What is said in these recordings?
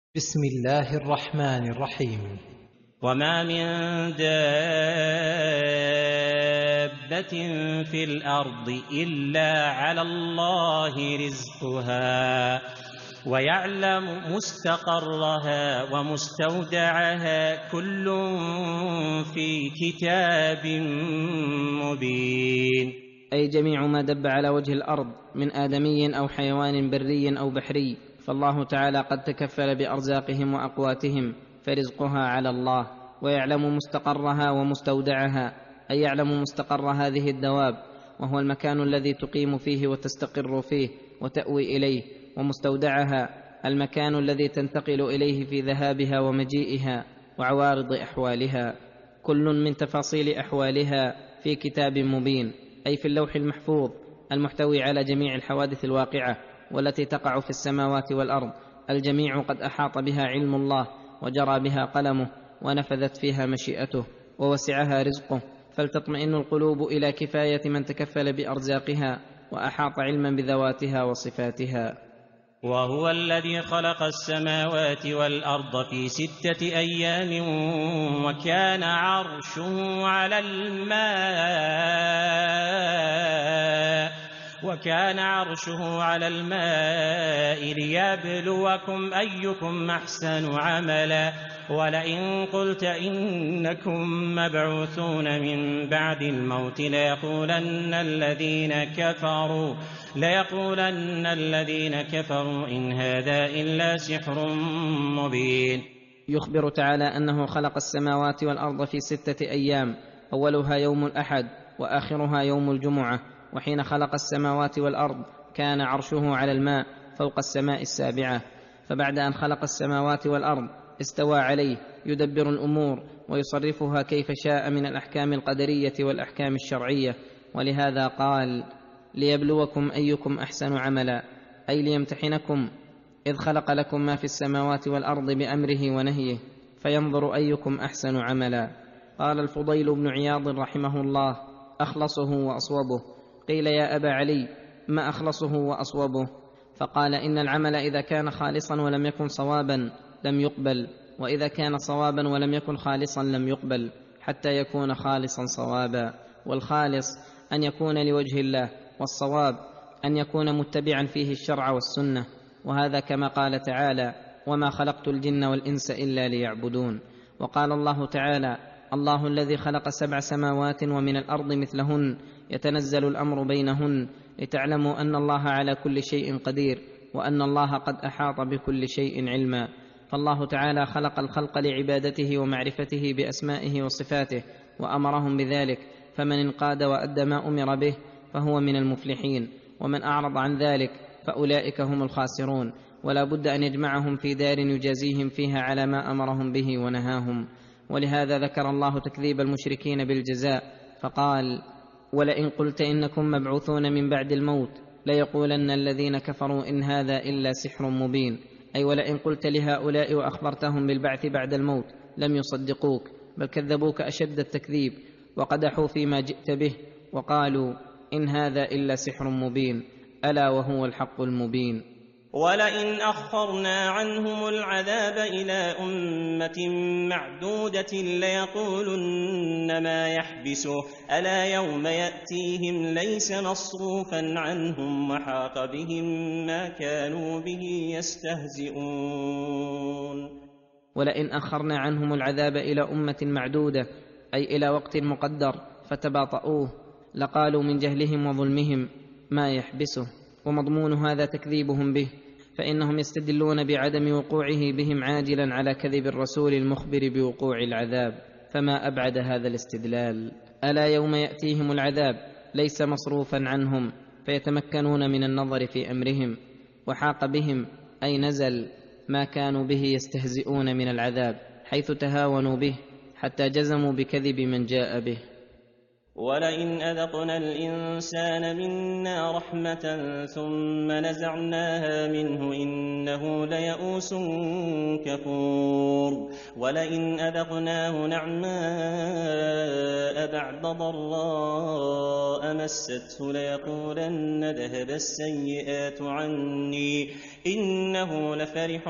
بسم الله الرحمن الرحيم. وما من دابة في الأرض إلا على الله رزقها ويعلم مستقرها ومستودعها كل في كتاب مبين. أي جميع ما دب على وجه الأرض من آدمي أو حيوان بري أو بحري، فالله تعالى قد تكفل بأرزاقهم وأقواتهم، فرزقها على الله. ويعلم مستقرها ومستودعها، أي يعلم مستقر هذه الدواب، وهو المكان الذي تقيم فيه وتستقر فيه وتأوي إليه، ومستودعها المكان الذي تنتقل إليه في ذهابها ومجيئها وعوارض أحوالها، كل من تفاصيل أحوالها في كتاب مبين، أي في اللوح المحفوظ المحتوي على جميع الحوادث الواقعة والتي تقع في السماوات والأرض. الجميع قد أحاط بها علم الله، وجرى بها قلمه، ونفذت فيها مشيئته، ووسعها رزقه، فلتطمئن القلوب إلى كفاية من تكفل بأرزاقها وأحاط علما بذواتها وصفاتها. وهو الذي خلق السماوات والأرض في 6 أيام وكان عرشه على الماء ليبلوكم أيكم أحسن عملا. ولئن قلت إنكم مبعوثون من بعد الموت ليقولن الذين كفروا إن هذا إلا سحر مبين. يخبر تعالى أنه خلق السماوات والأرض في 6 أيام، أولها يوم الأحد وآخرها يوم الجمعة. وحين خلق السماوات والأرض كان عرشه على الماء فوق السماء السابعة، فبعد أن خلق السماوات والأرض استوى عليه يدبر الأمور ويصرفها كيف شاء من الأحكام القدرية والأحكام الشرعية. ولهذا قال: ليبلوكم أيكم أحسن عملا، أي ليمتحنكم، إذ خلق لكم ما في السماوات والأرض بأمره ونهيه، فينظر أيكم أحسن عملا. قال الفضيل بن عياض رحمه الله: أخلصه وأصوبه. قيل: يا أبا علي، ما أخلصه وأصوبه؟ فقال: إن العمل إذا كان خالصا ولم يكن صوابا لم يقبل، وإذا كان صوابا ولم يكن خالصا لم يقبل، حتى يكون خالصا صوابا. والخالص أن يكون لوجه الله، والصواب أن يكون متبعا فيه الشرع والسنة. وهذا كما قال تعالى: وما خلقت الجن والإنس إلا ليعبدون. وقال الله تعالى: الله الذي خلق 7 سماوات ومن الأرض مثلهن يتنزل الأمر بينهن لتعلموا أن الله على كل شيء قدير، وأن الله قد أحاط بكل شيء علما. فالله تعالى خلق الخلق لعبادته ومعرفته بأسمائه وصفاته، وأمرهم بذلك، فمن انقاد وأدى ما أمر به فهو من المفلحين، ومن أعرض عن ذلك فأولئك هم الخاسرون. ولا بد أن يجمعهم في دار يجازيهم فيها على ما أمرهم به ونهاهم. ولهذا ذكر الله تكذيب المشركين بالجزاء فقال: ولئن قلت إنكم مبعوثون من بعد الموت ليقولن الذين كفروا إن هذا إلا سحر مبين. أي ولئن قلت لهؤلاء وأخبرتهم بالبعث بعد الموت لم يصدقوك، بل كذبوك أشد التكذيب، وقدحوا فيما جئت به، وقالوا إن هذا إلا سحر مبين، ألا وهو الحق المبين. ولئن أخرنا عنهم العذاب إلى أمة معدودة ليقولن ما يحبسه ألا يوم يأتيهم ليس مصروفا عنهم وحاق بهم ما كانوا به يستهزئون. ولئن أخرنا عنهم العذاب إلى أمة معدودة، أي إلى وقت مقدر، فتباطؤوه، لقالوا من جهلهم وظلمهم ما يحبسه. ومضمون هذا تكذيبهم به، فإنهم يستدلون بعدم وقوعه بهم عاجلا على كذب الرسول المخبر بوقوع العذاب، فما أبعد هذا الاستدلال. ألا يوم يأتيهم العذاب ليس مصروفا عنهم، فيتمكنون من النظر في أمرهم. وحاق بهم أي نزل ما كانوا به يستهزئون من العذاب، حيث تهاونوا به حتى جزموا بكذب من جاء به. ولئن أذقنا الإنسان منا رحمة ثم نزعناها منه إنه إنه ليئوس كفور ولئن أذقناه نعماء بعد ضراء مسته ليقولن ذهب السيئات عني إنه لفرح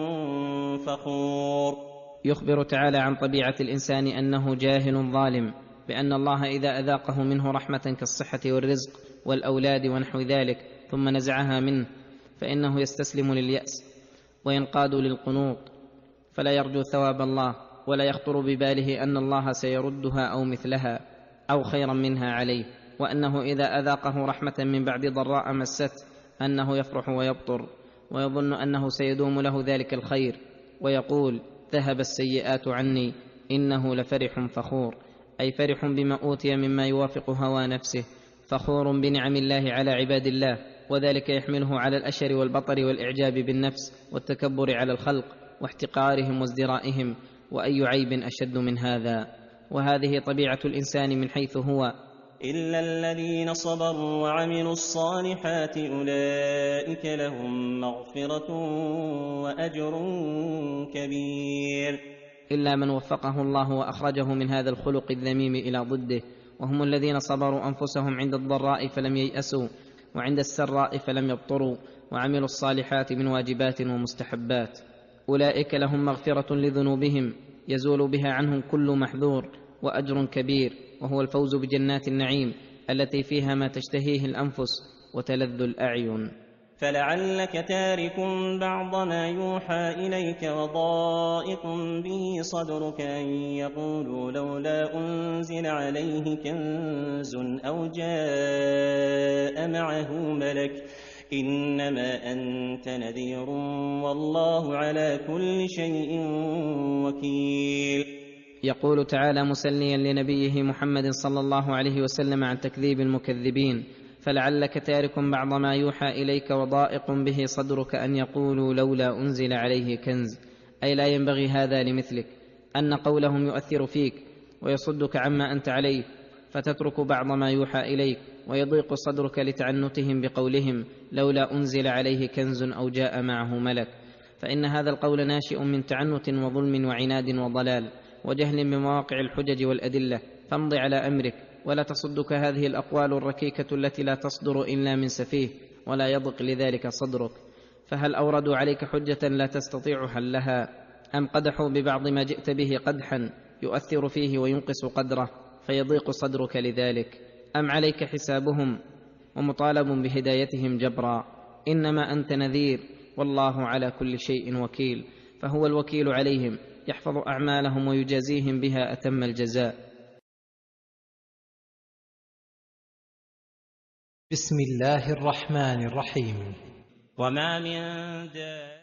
فخور. يخبر تعالى عن طبيعة الإنسان أنه جاهل ظالم، بأن الله إذا أذاقه منه رحمة كالصحة والرزق والأولاد ونحو ذلك ثم نزعها منه فإنه يستسلم لليأس وينقاد للقنوط، فلا يرجو ثواب الله ولا يخطر بباله أن الله سيردها أو مثلها أو خيرا منها عليه، وأنه إذا أذاقه رحمة من بعد ضراء مسته أنه يفرح ويبطر ويظن أنه سيدوم له ذلك الخير، ويقول ذهب السيئات عني إنه لفرح فخور، أي فرح بما أوتي مما يوافق هوى نفسه، فخور بنعم الله على عباد الله، وذلك يحمله على الأشر والبطر والإعجاب بالنفس والتكبر على الخلق واحتقارهم وازدرائهم، وأي عيب أشد من هذا؟ وهذه طبيعة الإنسان من حيث هو. إلا الذين صبروا وعملوا الصالحات أولئك لهم مغفرة وأجر كبير. إلا من وفقه الله وأخرجه من هذا الخلق الذميم إلى ضده، وهم الذين صبروا أنفسهم عند الضراء فلم ييأسوا، وعند السراء فلم يبطروا، وعملوا الصالحات من واجبات ومستحبات. أولئك لهم مغفرة لذنوبهم يزول بها عنهم كل محذور، وأجر كبير، وهو الفوز بجنات النعيم التي فيها ما تشتهيه الأنفس وتلذ الأعين. فلعلك تارك بعض ما يوحى إليك وضائق به صدرك أن يقولوا لولا أنزل عليه كنز أو جاء معه ملك إنما أنت نذير والله على كل شيء وكيل. يقول تعالى مسليا لنبيه محمد صلى الله عليه وسلم عن تكذيب المكذبين: فلعلك تارك بعض ما يوحى إليك وضائق به صدرك أن يقولوا لولا أنزل عليه كنز، أي لا ينبغي هذا لمثلك، أن قولهم يؤثر فيك ويصدك عما أنت عليه فتترك بعض ما يوحى إليك، ويضيق صدرك لتعنتهم بقولهم لولا أنزل عليه كنز أو جاء معه ملك، فإن هذا القول ناشئ من تعنت وظلم وعناد وضلال وجهل بمواقع الحجج والأدلة، فامض على أمرك ولا تصدك هذه الأقوال الركيكة التي لا تصدر إلا من سفيه ولا يضق لذلك صدرك. فهل أوردوا عليك حجة لا تستطيع حلها، أم قدحوا ببعض ما جئت به قدحا يؤثر فيه وينقص قدره فيضيق صدرك لذلك، أم عليك حسابهم ومطالب بهدايتهم جبرا؟ إنما أنت نذير والله على كل شيء وكيل، فهو الوكيل عليهم يحفظ أعمالهم ويجازيهم بها أتم الجزاء. بسم الله الرحمن الرحيم. وما من